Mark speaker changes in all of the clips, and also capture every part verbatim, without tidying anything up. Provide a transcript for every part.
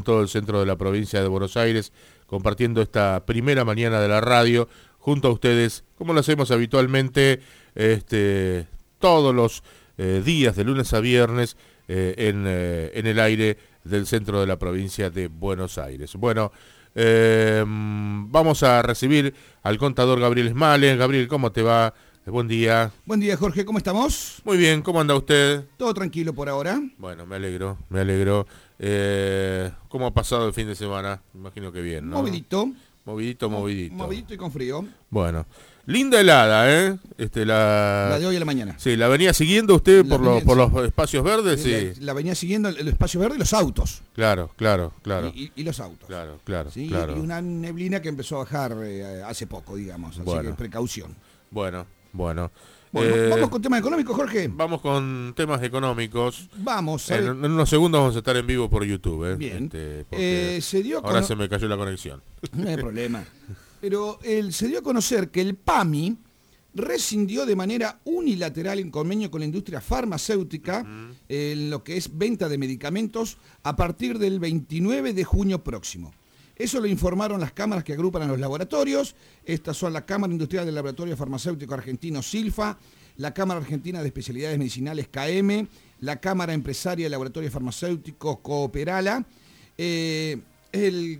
Speaker 1: todo el centro de la provincia de Buenos Aires, compartiendo esta primera mañana de la radio junto a ustedes, como lo hacemos habitualmente este, todos los eh, días de lunes a viernes eh, en, eh, en el aire del centro de la provincia de Buenos Aires. Bueno, eh, vamos a recibir al contador Gabriel Esmales. Gabriel, ¿cómo te va? Buen día.
Speaker 2: Buen día, Jorge, ¿cómo estamos?
Speaker 1: Muy bien, ¿cómo anda usted?
Speaker 2: Todo tranquilo por ahora.
Speaker 1: Bueno, me alegro, me alegro. Eh, ¿Cómo ha pasado el fin de semana? Imagino que bien, ¿no?
Speaker 2: Movidito.
Speaker 1: Movidito, movidito.
Speaker 2: Movidito y con frío.
Speaker 1: Bueno, linda helada, ¿eh? Este, la...
Speaker 2: la de hoy a la mañana.
Speaker 1: Sí, ¿la venía siguiendo usted
Speaker 2: La
Speaker 1: por,
Speaker 2: venía,
Speaker 1: los, por
Speaker 2: sí.
Speaker 1: los espacios verdes? Sí.
Speaker 2: La, la venía siguiendo el, el espacio verde y los autos.
Speaker 1: Claro, claro, claro.
Speaker 2: Y, y, y los autos.
Speaker 1: Claro, claro,
Speaker 2: ¿Sí?
Speaker 1: claro.
Speaker 2: Y una neblina que empezó a bajar eh, hace poco, digamos. Así
Speaker 1: Bueno.
Speaker 2: que precaución.
Speaker 1: Bueno, bueno.
Speaker 2: Bueno,
Speaker 1: Eh,
Speaker 2: ¿vamos con temas económicos, Jorge?
Speaker 1: Vamos con temas económicos.
Speaker 2: Vamos.
Speaker 1: En, en unos segundos vamos a estar en vivo por YouTube. ¿eh?
Speaker 2: Bien.
Speaker 1: Este, porque
Speaker 2: Eh, se dio
Speaker 1: ahora
Speaker 2: cono-
Speaker 1: se me cayó la conexión.
Speaker 2: No hay problema. Pero el, se dio a conocer que el P A M I rescindió de manera unilateral en convenio con la industria farmacéutica uh-huh. en lo que es venta de medicamentos a partir del veintinueve de junio próximo. Eso lo informaron las cámaras que agrupan a los laboratorios. Estas son la Cámara Industrial del Laboratorio Farmacéutico Argentino SILFA, la Cámara Argentina de Especialidades Medicinales C A E M E, la Cámara Empresaria de Laboratorios Farmacéuticos Cooperala. Eh, el,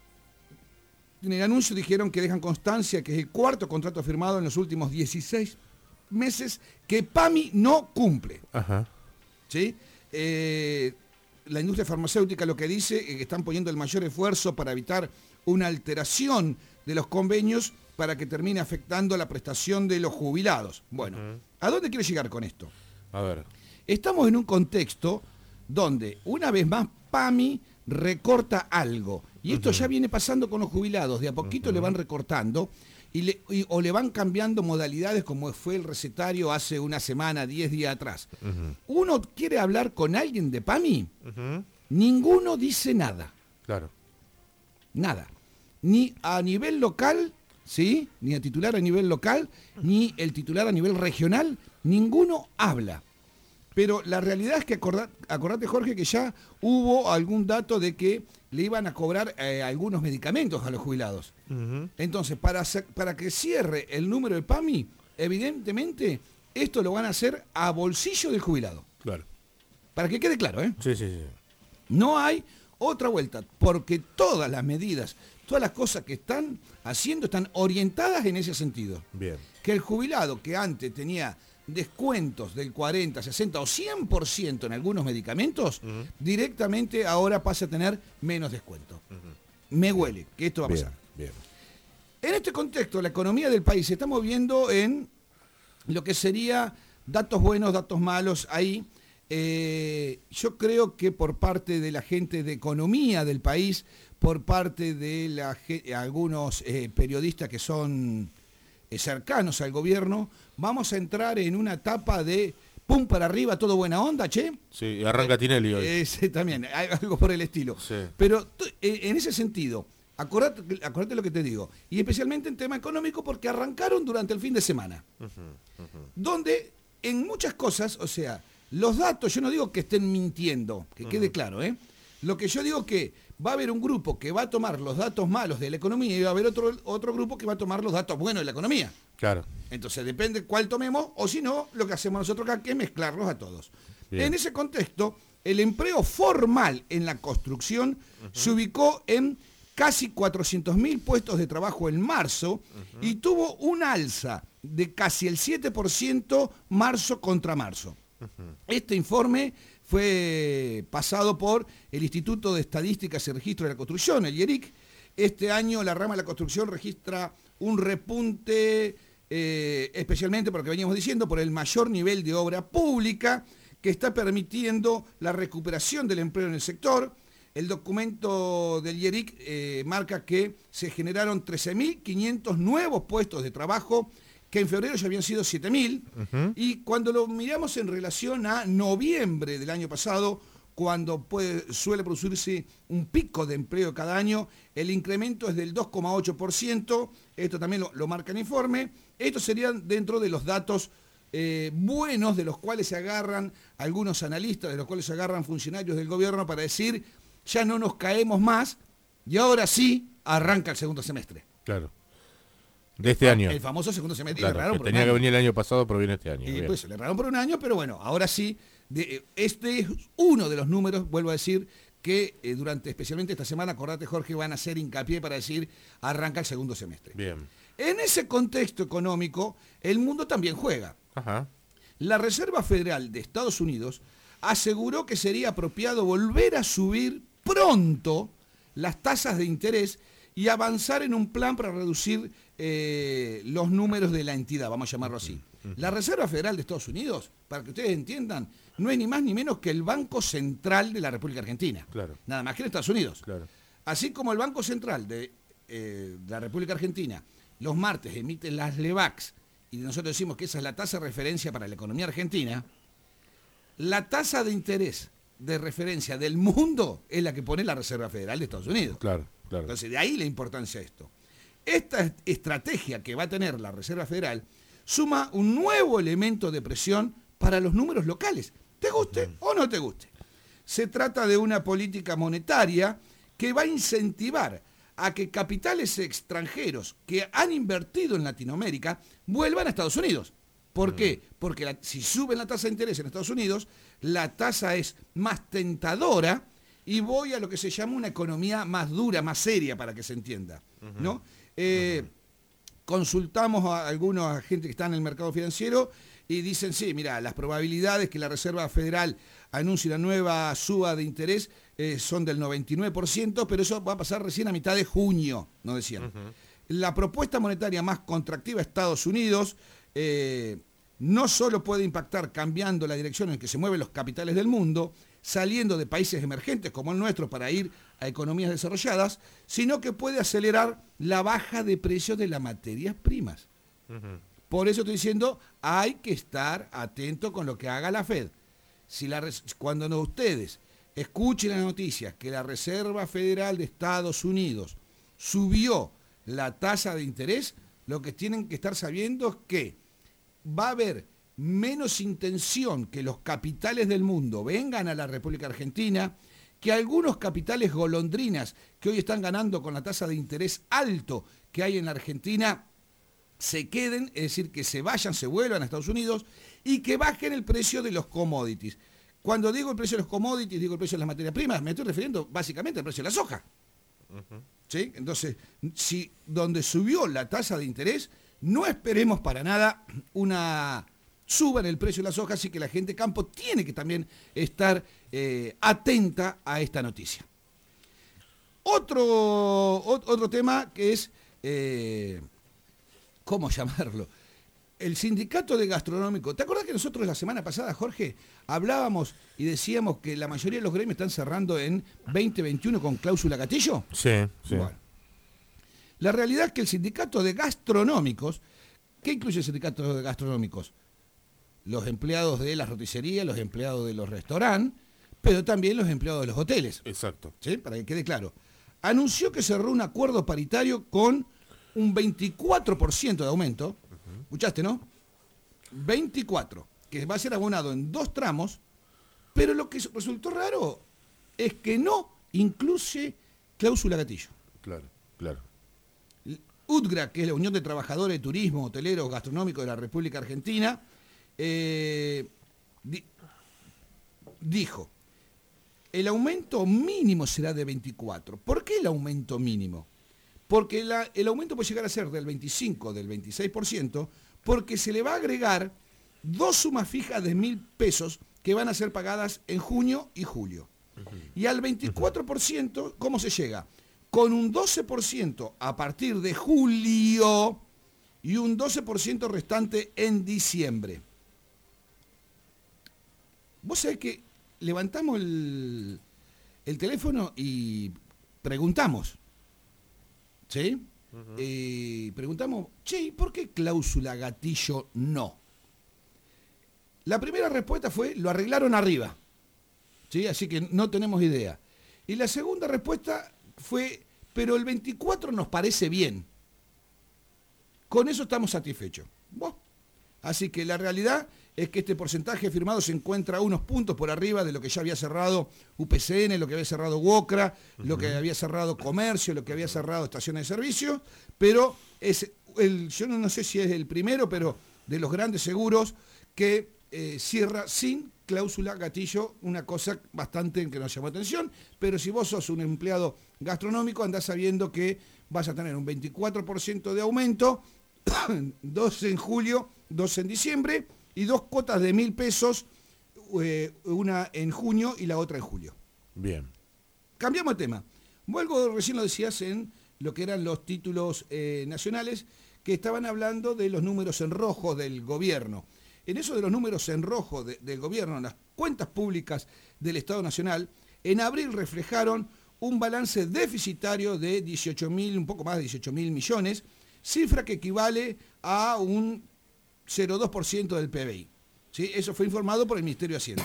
Speaker 2: en el anuncio dijeron que dejan constancia que es el cuarto contrato firmado en los últimos dieciséis meses que P A M I no cumple.
Speaker 1: Ajá.
Speaker 2: ¿Sí? Eh, La industria farmacéutica lo que dice es que están poniendo el mayor esfuerzo para evitar una alteración de los convenios para que termine afectando la prestación de los jubilados. Bueno, uh-huh. ¿a dónde quiero llegar con esto?
Speaker 1: A ver.
Speaker 2: Estamos en un contexto donde, una vez más, P A M I recorta algo. Y esto uh-huh. ya viene pasando con los jubilados. De a poquito uh-huh. le van recortando y le, y, o le van cambiando modalidades como fue el recetario hace una semana, diez días atrás. Uh-huh. Uno quiere hablar con alguien de P A M I, uh-huh. ninguno dice nada.
Speaker 1: Claro.
Speaker 2: Nada. Ni a nivel local, ¿sí? Ni a titular a nivel local, ni el titular a nivel regional, ninguno habla. Pero la realidad es que acordate, acordate, Jorge, que ya hubo algún dato de que le iban a cobrar eh, algunos medicamentos a los jubilados. Uh-huh. Entonces, para, para que cierre el número de P A M I, evidentemente, esto lo van a hacer a bolsillo del jubilado.
Speaker 1: Claro.
Speaker 2: Para que quede claro, ¿eh?
Speaker 1: Sí, sí, sí.
Speaker 2: No hay otra vuelta, porque todas las medidas, todas las cosas que están haciendo están orientadas en ese sentido.
Speaker 1: Bien.
Speaker 2: Que el jubilado que antes tenía descuentos del cuarenta, sesenta o cien por ciento en algunos medicamentos, uh-huh. directamente ahora pasa a tener menos descuento. Uh-huh. Me huele que esto va a pasar.
Speaker 1: Bien, bien.
Speaker 2: En este contexto, la economía del país se está moviendo en lo que sería datos buenos, datos malos. Ahí eh, yo creo que por parte de la gente de economía del país, por parte de la, algunos eh, periodistas que son eh, cercanos al gobierno, vamos a entrar en una etapa de pum para arriba, todo buena onda, che.
Speaker 1: Sí, arranca Tinelli hoy.
Speaker 2: Eh, sí, también, hay algo por el estilo.
Speaker 1: Sí.
Speaker 2: Pero eh, en ese sentido, acordate, acordate lo que te digo, y especialmente en tema económico, porque arrancaron durante el fin de semana, uh-huh, uh-huh. donde en muchas cosas, o sea, los datos, yo no digo que estén mintiendo, que uh-huh. quede claro, ¿eh? Lo que yo digo que va a haber un grupo que va a tomar los datos malos de la economía y va a haber otro, otro grupo que va a tomar los datos buenos de la economía.
Speaker 1: Claro.
Speaker 2: Entonces depende cuál tomemos, o si no, lo que hacemos nosotros acá que es mezclarlos a todos. Bien. En ese contexto, el empleo formal en la construcción uh-huh. se ubicó en casi cuatrocientos mil puestos de trabajo en marzo uh-huh. y tuvo un alza de casi el siete por ciento marzo contra marzo. Uh-huh. Este informe fue pasado por el Instituto de Estadísticas y Registro de la Construcción, el I E R I C. Este año la rama de la construcción registra un repunte, eh, especialmente por lo que veníamos diciendo, por el mayor nivel de obra pública que está permitiendo la recuperación del empleo en el sector. El documento del I E R I C eh, marca que se generaron trece mil quinientos nuevos puestos de trabajo, que en febrero ya habían sido siete mil, uh-huh. y cuando lo miramos en relación a noviembre del año pasado, cuando puede, suele producirse un pico de empleo cada año, el incremento es del dos coma ocho por ciento, esto también lo, lo marca el informe. Estos serían dentro de los datos eh, buenos de los cuales se agarran algunos analistas, de los cuales se agarran funcionarios del gobierno para decir ya no nos caemos más y ahora sí arranca el segundo semestre.
Speaker 1: Claro. De este año.
Speaker 2: El famoso segundo semestre.
Speaker 1: Claro, que tenía que venir el año pasado, pero viene este año.
Speaker 2: Y pues se le erraron por un año, pero bueno, ahora sí. De, este es uno de los números, vuelvo a decir, que eh, durante especialmente esta semana, acordate Jorge, van a hacer hincapié para decir arranca el segundo semestre.
Speaker 1: Bien.
Speaker 2: En ese contexto económico, el mundo también juega.
Speaker 1: Ajá.
Speaker 2: La Reserva Federal de Estados Unidos aseguró que sería apropiado volver a subir pronto las tasas de interés y avanzar en un plan para reducir eh, los números de la entidad, vamos a llamarlo así. La Reserva Federal de Estados Unidos, para que ustedes entiendan, no es ni más ni menos que el Banco Central de la República Argentina.
Speaker 1: Claro.
Speaker 2: Nada más que en Estados Unidos.
Speaker 1: Claro.
Speaker 2: Así como el Banco Central de, eh, de la República Argentina los martes emite las LEVAX y nosotros decimos que esa es la tasa de referencia para la economía argentina, la tasa de interés de referencia del mundo es la que pone la Reserva Federal de Estados Unidos.
Speaker 1: Claro, claro.
Speaker 2: Entonces, de ahí la importancia de esto. Esta estrategia que va a tener la Reserva Federal suma un nuevo elemento de presión para los números locales, te guste o no te guste. Se trata de una política monetaria que va a incentivar a que capitales extranjeros que han invertido en Latinoamérica vuelvan a Estados Unidos. ¿Por qué? Porque la, si suben la tasa de interés en Estados Unidos, la tasa es más tentadora y voy a lo que se llama una economía más dura, más seria, para que se entienda, ¿no? Eh, consultamos a algunos agentes que están en el mercado financiero y dicen, sí, mira, las probabilidades que la Reserva Federal anuncie una nueva suba de interés eh, son del noventa y nueve por ciento, pero eso va a pasar recién a mitad de junio, nos decían. Uh-huh. La propuesta monetaria más contractiva de Estados Unidos eh, no solo puede impactar cambiando la dirección en que se mueven los capitales del mundo, saliendo de países emergentes como el nuestro para ir a economías desarrolladas, sino que puede acelerar la baja de precios de las materias primas. Uh-huh. Por eso estoy diciendo, hay que estar atento con lo que haga la Fed. Si la, cuando no, ustedes escuchen las noticias que la Reserva Federal de Estados Unidos subió la tasa de interés, lo que tienen que estar sabiendo es que va a haber menos intención que los capitales del mundo vengan a la República Argentina, que algunos capitales golondrinas que hoy están ganando con la tasa de interés alto que hay en la Argentina se queden, es decir, que se vayan, se vuelvan a Estados Unidos y que bajen el precio de los commodities. Cuando digo el precio de los commodities, digo el precio de las materias primas, me estoy refiriendo básicamente al precio de la soja. Uh-huh. ¿Sí? Entonces, si donde subió la tasa de interés, no esperemos para nada una suba en el precio de la soja, así que la gente de campo tiene que también estar eh, atenta a esta noticia. Otro, otro tema que es, eh, ¿cómo llamarlo? El sindicato de gastronómico. ¿Te acordás que nosotros la semana pasada, Jorge, hablábamos y decíamos que la mayoría de los gremios están cerrando en veinte veintiuno con cláusula gatillo?
Speaker 1: Sí, sí.
Speaker 2: Bueno, la realidad es que el sindicato de gastronómicos, ¿qué incluye el sindicato de gastronómicos? Los empleados de las roticerías, los empleados de los restaurantes, pero también los empleados de los hoteles.
Speaker 1: Exacto.
Speaker 2: ¿Sí? Para que quede claro. Anunció que cerró un acuerdo paritario con un veinticuatro por ciento de aumento. Uh-huh. ¿Escuchaste, no? veinticuatro, que va a ser abonado en dos tramos, pero lo que resultó raro es que no incluye cláusula gatillo.
Speaker 1: Claro, claro.
Speaker 2: U T G R A, que es la Unión de Trabajadores de Turismo, Hoteleros, Gastronómicos de la República Argentina, eh, di, dijo, el aumento mínimo será de veinticuatro. ¿Por qué el aumento mínimo? Porque la, el aumento puede llegar a ser del veinticinco, del veintiséis por ciento, porque se le va a agregar dos sumas fijas de mil pesos que van a ser pagadas en junio y julio. Uh-huh. Y al veinticuatro por ciento, ¿cómo se llega? Con un doce por ciento a partir de julio y un doce por ciento restante en diciembre. Vos sabés que levantamos el, el teléfono y preguntamos, ¿sí? Uh-huh. Eh, preguntamos, che, ¿por qué cláusula gatillo no? La primera respuesta fue, lo arreglaron arriba, ¿sí? Así que no tenemos idea. Y la segunda respuesta fue, pero el veinticuatro nos parece bien. Con eso estamos satisfechos. Bueno, así que la realidad es que este porcentaje firmado se encuentra unos puntos por arriba de lo que ya había cerrado U P C N, lo que había cerrado UOCRA, uh-huh. lo que había cerrado Comercio, lo que había cerrado Estaciones de Servicio, pero es el, yo no sé si es el primero, pero de los grandes seguros que eh, cierra sin cláusula gatillo, una cosa bastante que nos llamó atención, pero si vos sos un empleado gastronómico, andás sabiendo que vas a tener un veinticuatro por ciento de aumento, dos en julio, dos en diciembre, y dos cuotas de mil pesos, eh, una en junio y la otra en julio.
Speaker 1: Bien.
Speaker 2: Cambiamos de tema. Vuelvo, recién lo decías, en lo que eran los títulos eh, nacionales, que estaban hablando de los números en rojo del gobierno. En eso de los números en rojo de, del gobierno, las cuentas públicas del Estado Nacional, en abril reflejaron un balance deficitario de dieciocho mil, un poco más de dieciocho mil millones, cifra que equivale a un cero coma dos por ciento del P B I. ¿Sí? Eso fue informado por el Ministerio de Hacienda.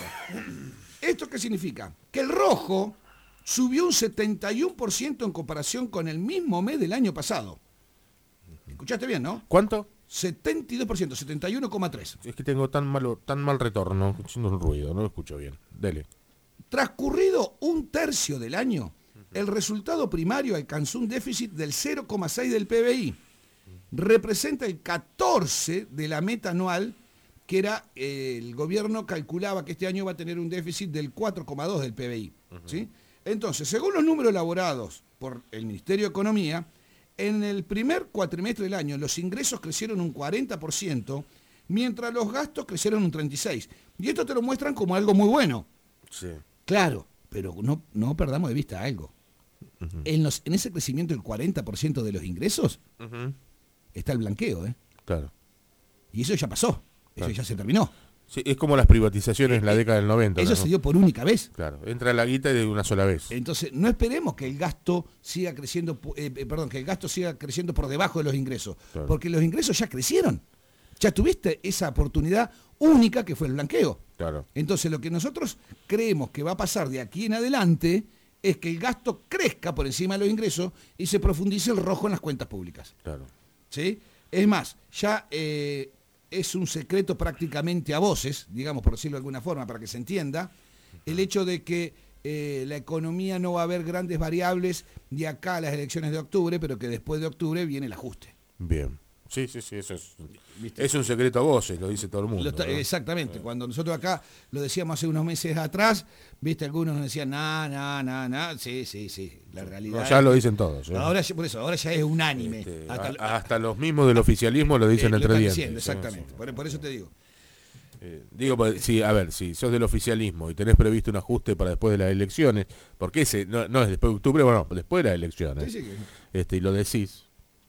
Speaker 2: ¿Esto qué significa? Que el rojo subió un setenta y uno por ciento en comparación con el mismo mes del año pasado. ¿Escuchaste bien, no?
Speaker 1: ¿Cuánto?
Speaker 2: setenta y dos por ciento, setenta y uno coma tres.
Speaker 1: Es que tengo tan malo, tan mal retorno, haciendo un ruido, no lo escucho bien. Dele.
Speaker 2: Transcurrido un tercio del año, el resultado primario alcanzó un déficit del cero coma seis del P B I. Representa el catorce de la meta anual, que era, eh, el gobierno calculaba que este año va a tener un déficit del cuatro coma dos del P B I. Uh-huh. ¿Sí? Entonces, según los números elaborados por el Ministerio de Economía, en el primer cuatrimestre del año los ingresos crecieron un cuarenta por ciento, mientras los gastos crecieron un treinta y seis por ciento. Y esto te lo muestran como algo muy bueno.
Speaker 1: Sí.
Speaker 2: Claro, pero no, no perdamos de vista algo. Uh-huh. En, los, en ese crecimiento del cuarenta por ciento de los ingresos, uh-huh. está el blanqueo, ¿eh?
Speaker 1: Claro.
Speaker 2: Y eso ya pasó,
Speaker 1: claro.
Speaker 2: Eso ya se terminó.
Speaker 1: Sí, es como las privatizaciones en la década del noventa.
Speaker 2: Eso, ¿no? Se dio por única vez.
Speaker 1: Claro, entra la guita de una sola vez.
Speaker 2: Entonces, no esperemos que el gasto siga creciendo, eh, perdón, que el gasto siga creciendo por debajo de los ingresos, claro. Porque los ingresos ya crecieron. Ya tuviste esa oportunidad única que fue el blanqueo.
Speaker 1: Claro.
Speaker 2: Entonces, lo que nosotros creemos que va a pasar de aquí en adelante es que el gasto crezca por encima de los ingresos y se profundice el rojo en las cuentas públicas.
Speaker 1: Claro.
Speaker 2: ¿Sí? Es más, ya eh, es un secreto prácticamente a voces, digamos, por decirlo de alguna forma, para que se entienda, el hecho de que eh, la economía no va a haber grandes variables de acá a las elecciones de octubre, pero que después de octubre viene el ajuste.
Speaker 1: Bien. Sí, sí, sí, eso es, es un secreto a voces, lo dice todo el mundo.
Speaker 2: Está, exactamente, cuando nosotros acá lo decíamos hace unos meses atrás, viste, algunos nos decían, nah, nah, nah, nah, sí, sí, sí, la realidad.
Speaker 1: No, ya es, lo dicen todos. ¿eh?
Speaker 2: Ahora, por eso, ahora ya es unánime.
Speaker 1: Este,
Speaker 2: hasta,
Speaker 1: a, hasta los mismos del oficialismo lo dicen
Speaker 2: eh,
Speaker 1: entre
Speaker 2: lo
Speaker 1: dientes.
Speaker 2: Diciendo, exactamente, sí. por, por eso te digo.
Speaker 1: Eh, digo, sí, a ver, si sos del oficialismo y tenés previsto un ajuste para después de las elecciones, porque ese no, no es después de octubre, bueno, después de las elecciones,
Speaker 2: sí, sí, que...
Speaker 1: este, y lo decís,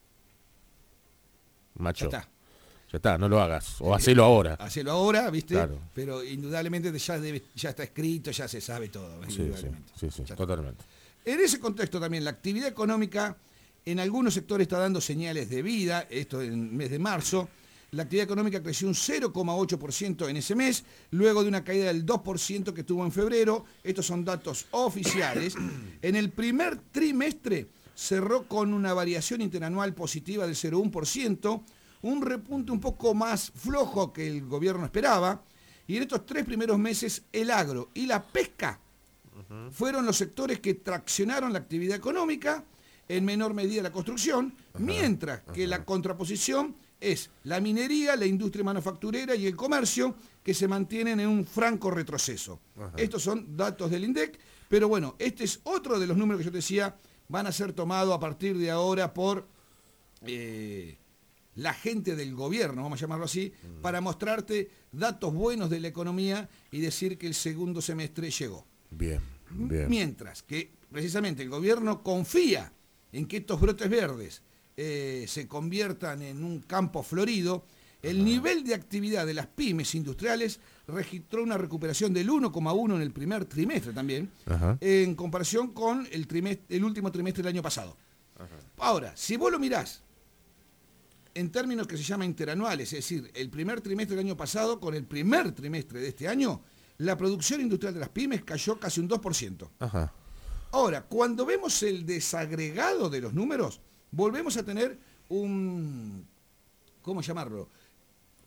Speaker 1: macho.
Speaker 2: Ya está.
Speaker 1: Ya está, no lo hagas, o hacelo ahora.
Speaker 2: Hacelo ahora, ¿viste?
Speaker 1: Claro.
Speaker 2: Pero indudablemente ya, debe, ya está escrito, ya se sabe todo.
Speaker 1: Sí, sí, sí, sí totalmente.
Speaker 2: En ese contexto también, la actividad económica en algunos sectores está dando señales de vida, esto en el mes de marzo. La actividad económica creció un cero coma ocho por ciento en ese mes, luego de una caída del dos por ciento que tuvo en febrero. Estos son datos oficiales. En el primer trimestre cerró con una variación interanual positiva del cero coma uno por ciento, un repunte un poco más flojo que el gobierno esperaba, y en estos tres primeros meses el agro y la pesca uh-huh. fueron los sectores que traccionaron la actividad económica, en menor medida la construcción, uh-huh. mientras que uh-huh. la contraposición es la minería, la industria manufacturera y el comercio, que se mantienen en un franco retroceso. Uh-huh. Estos son datos del INDEC, pero bueno, este es otro de los números que yo te decía, van a ser tomados a partir de ahora por... Eh, la gente del gobierno, vamos a llamarlo así, mm. para mostrarte datos buenos de la economía y decir que el segundo semestre llegó.
Speaker 1: Bien, bien.
Speaker 2: Mientras que precisamente el gobierno confía en que estos brotes verdes eh, se conviertan en un campo florido, el Ajá. nivel de actividad de las pymes industriales registró una recuperación del uno coma uno en el primer trimestre también, Ajá. en comparación con el, trimestre, el último trimestre del año pasado. Ajá. Ahora, si vos lo mirás, en términos que se llaman interanuales, es decir, el primer trimestre del año pasado con el primer trimestre de este año, la producción industrial de las pymes cayó casi un dos por ciento. Ajá. Ahora, cuando vemos el desagregado de los números, volvemos a tener un, ¿cómo llamarlo?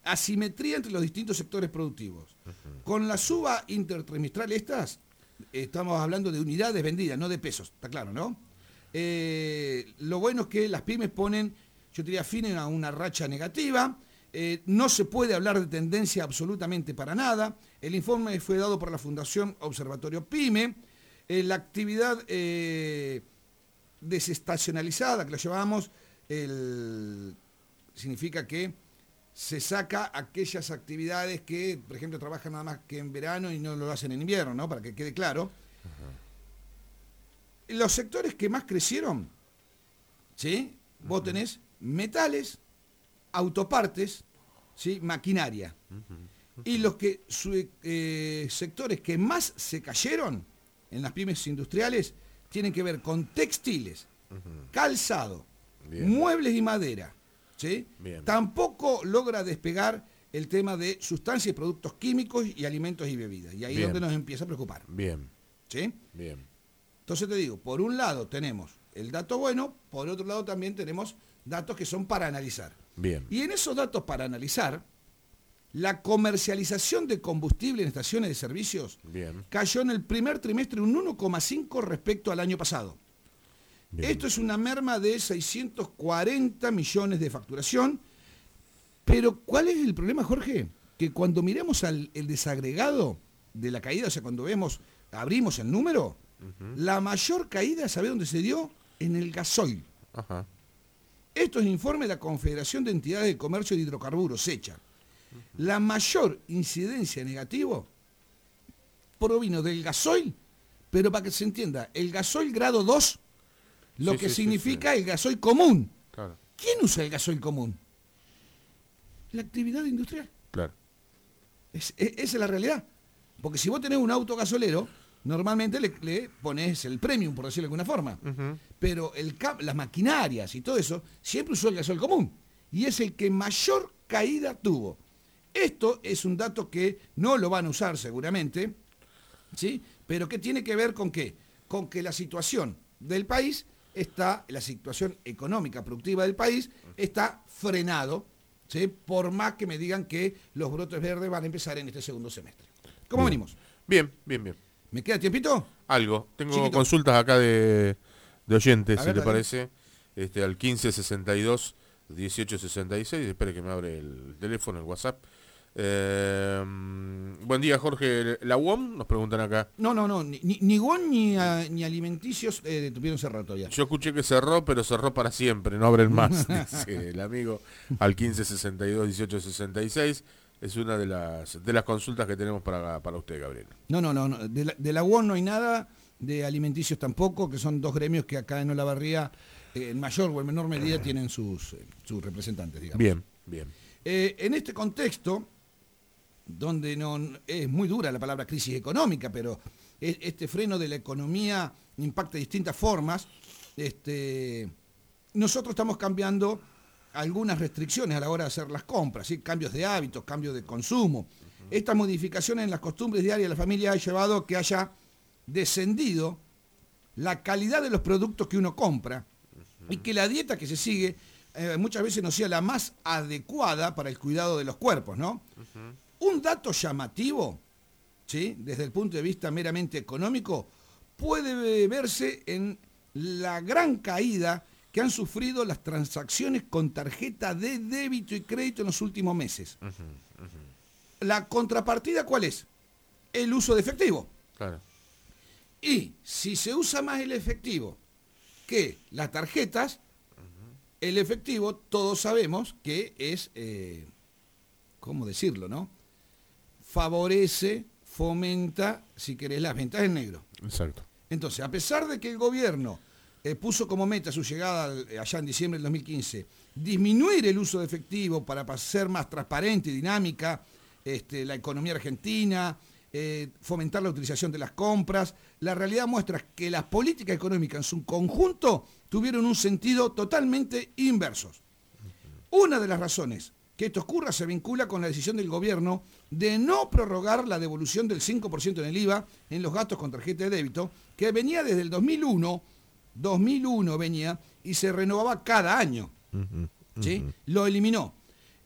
Speaker 2: asimetría entre los distintos sectores productivos. Uh-huh. Con la suba intertrimestral estas, estamos hablando de unidades vendidas, no de pesos, está claro, ¿no? Eh, lo bueno es que las pymes ponen, yo diría, fin a una racha negativa. Eh, no se puede hablar de tendencia absolutamente para nada. El informe fue dado por la Fundación Observatorio PYME. Eh, la actividad eh, desestacionalizada, que lo llamamos, el, significa que se saca aquellas actividades que, por ejemplo, trabajan nada más que en verano y no lo hacen en invierno, ¿no? Para que quede claro. Uh-huh. Los sectores que más crecieron, ¿sí? Uh-huh. Vos tenés metales, autopartes, ¿sí? Maquinaria. Uh-huh. Uh-huh. Y los que su, eh, sectores que más se cayeron en las pymes industriales tienen que ver con textiles, uh-huh. calzado, bien. Muebles y madera. ¿Sí? Tampoco logra despegar el tema de sustancias y productos químicos y alimentos y bebidas. Y ahí es donde nos empieza a preocupar.
Speaker 1: Bien.
Speaker 2: ¿Sí?
Speaker 1: Bien.
Speaker 2: Entonces te digo, por un lado tenemos el dato bueno, por otro lado también tenemos datos que son para analizar.
Speaker 1: Bien.
Speaker 2: Y en esos datos para analizar, la comercialización de combustible en estaciones de servicios bien. Cayó en el primer trimestre un uno coma cinco respecto al año pasado. Bien. Esto es una merma de seiscientos cuarenta millones de facturación, pero ¿cuál es el problema, Jorge? Que cuando miramos al el desagregado de la caída, o sea, cuando vemos, abrimos el número, uh-huh. la mayor caída, ¿sabe dónde se dio? En el gasoil. Uh-huh. Esto es informe de la Confederación de Entidades de Comercio de Hidrocarburos, SECHA. Uh-huh. La mayor incidencia negativa provino del gasoil, pero para que se entienda, el gasoil grado dos, lo sí, que sí, significa sí, sí. el gasoil común.
Speaker 1: Claro.
Speaker 2: ¿Quién usa el gasoil común? La actividad industrial.
Speaker 1: Claro.
Speaker 2: Es, es, esa es la realidad. Porque si vos tenés un auto gasolero, normalmente le, le pones el premium, por decirlo de alguna forma. Uh-huh. Pero el, las maquinarias y todo eso, siempre usó el gasoil común. Y es el que mayor caída tuvo. Esto es un dato que no lo van a usar seguramente, ¿sí? Pero que tiene que ver con qué? Con que la situación del país está, la situación económica productiva del país está frenado, ¿sí? Por más que me digan que los brotes verdes van a empezar en este segundo semestre. ¿Cómo
Speaker 1: bien.
Speaker 2: venimos?
Speaker 1: Bien, bien, bien.
Speaker 2: ¿Me queda tiempito?
Speaker 1: Algo. Tengo Chiquito. Consultas acá de, de oyentes, a si ver, le dale. Parece, este, al quince sesenta y dos dieciocho sesenta y seis. Espere que me abre el teléfono, el WhatsApp. Eh, buen día, Jorge. ¿La U O M? Nos preguntan acá.
Speaker 2: No, no, no. Ni, ni U O M ni, a, ni alimenticios eh, tuvieron cerrar todavía.
Speaker 1: Yo escuché que cerró, pero cerró para siempre. No abren más, dice el amigo al quince sesenta y dos dieciocho sesenta y seis. Es una de las de las consultas que tenemos para, para usted, Gabriel.
Speaker 2: No, no, no. no. De, la, de la U O M no hay nada. De alimenticios tampoco, que son dos gremios que acá en Olavarría, eh, en mayor o en menor medida, tienen sus, eh, sus representantes, digamos.
Speaker 1: Bien, bien.
Speaker 2: Eh, en este contexto, donde no es muy dura la palabra crisis económica, pero es, este freno de la economía impacta de distintas formas, este, nosotros estamos cambiando algunas restricciones a la hora de hacer las compras, ¿sí? Cambios de hábitos, cambios de consumo. Uh-huh. Estas modificaciones en las costumbres diarias de la familia han llevado a que haya descendido la calidad de los productos que uno compra uh-huh. y que la dieta que se sigue eh, muchas veces no sea la más adecuada para el cuidado de los cuerpos, ¿no? Uh-huh. Un dato llamativo, ¿sí? Desde el punto de vista meramente económico, puede verse en la gran caída que han sufrido las transacciones con tarjeta de débito y crédito en los últimos meses. Uh-huh, uh-huh. ¿La contrapartida cuál es? El uso de efectivo.
Speaker 1: Claro.
Speaker 2: Y si se usa más el efectivo que las tarjetas, uh-huh. el efectivo todos sabemos que es, eh, ¿cómo decirlo, no? Favorece, fomenta, si querés, las ventas en negro.
Speaker 1: Exacto.
Speaker 2: Entonces, a pesar de que el gobierno eh, puso como meta su llegada allá en diciembre del dos mil quince, disminuir el uso de efectivo para ser más transparente y dinámica este, la economía argentina, eh, fomentar la utilización de las compras, la realidad muestra que las políticas económicas en su conjunto tuvieron un sentido totalmente inversos. Una de las razones que esto ocurra se vincula con la decisión del gobierno de no prorrogar la devolución del cinco por ciento en el I V A en los gastos con tarjeta de débito, que venía desde el dos mil uno, dos mil uno venía y se renovaba cada año. Uh-huh, uh-huh. ¿Sí? Lo eliminó.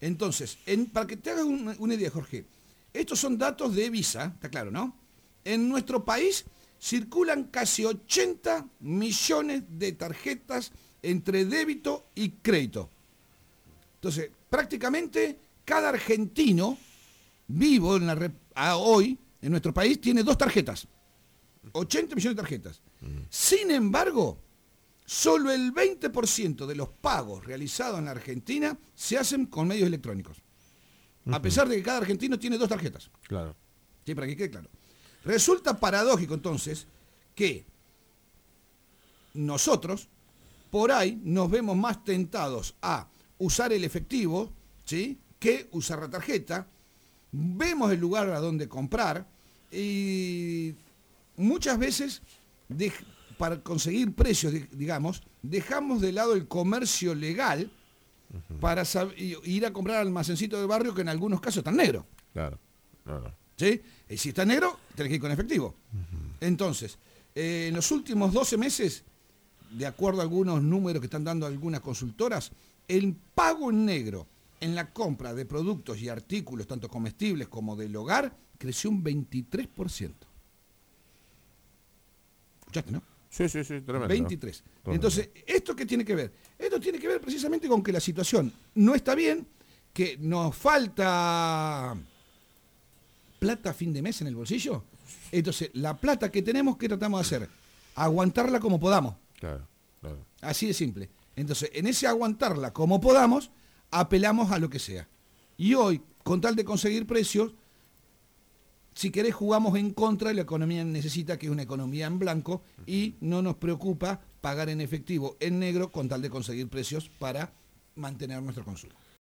Speaker 2: Entonces, en, para que te hagas una, una idea, Jorge, estos son datos de Visa, está claro, ¿no? En nuestro país circulan casi ochenta millones de tarjetas entre débito y crédito. Entonces, prácticamente cada argentino vivo en la, a hoy en nuestro país tiene dos tarjetas. ochenta millones de tarjetas. Sin embargo, solo el veinte por ciento de los pagos realizados en la Argentina se hacen con medios electrónicos. Uh-huh. A pesar de que cada argentino tiene dos tarjetas.
Speaker 1: Claro.
Speaker 2: Sí, para que quede claro. Resulta paradójico entonces que nosotros por ahí nos vemos más tentados a usar el efectivo, ¿sí?, que usar la tarjeta. Vemos el lugar a donde comprar y muchas veces de, para conseguir precios, digamos, dejamos de lado el comercio legal uh-huh. para sab- ir a comprar al almacencito del barrio que en algunos casos está negro.
Speaker 1: Claro, claro.
Speaker 2: ¿Sí? Y si está negro, tenés que ir con efectivo. Uh-huh. Entonces, eh, en los últimos doce meses, de acuerdo a algunos números que están dando algunas consultoras, el pago en negro en la compra de productos y artículos, tanto comestibles como del hogar, creció un veintitrés por ciento. ¿Escuchaste, no?
Speaker 1: Sí, sí, sí, tremendo.
Speaker 2: veintitrés. Tremendo. Entonces, ¿esto qué tiene que ver? Esto tiene que ver precisamente con que la situación no está bien, que nos falta plata a fin de mes en el bolsillo. Entonces, la plata que tenemos, ¿qué tratamos de hacer? Aguantarla como podamos.
Speaker 1: Claro, claro.
Speaker 2: Así de simple. Entonces, en ese aguantarla como podamos, apelamos a lo que sea. Y hoy, con tal de conseguir precios, si querés jugamos en contra, la economía necesita que es una economía en blanco y no nos preocupa pagar en efectivo, en negro, con tal de conseguir precios para mantener nuestro consumo.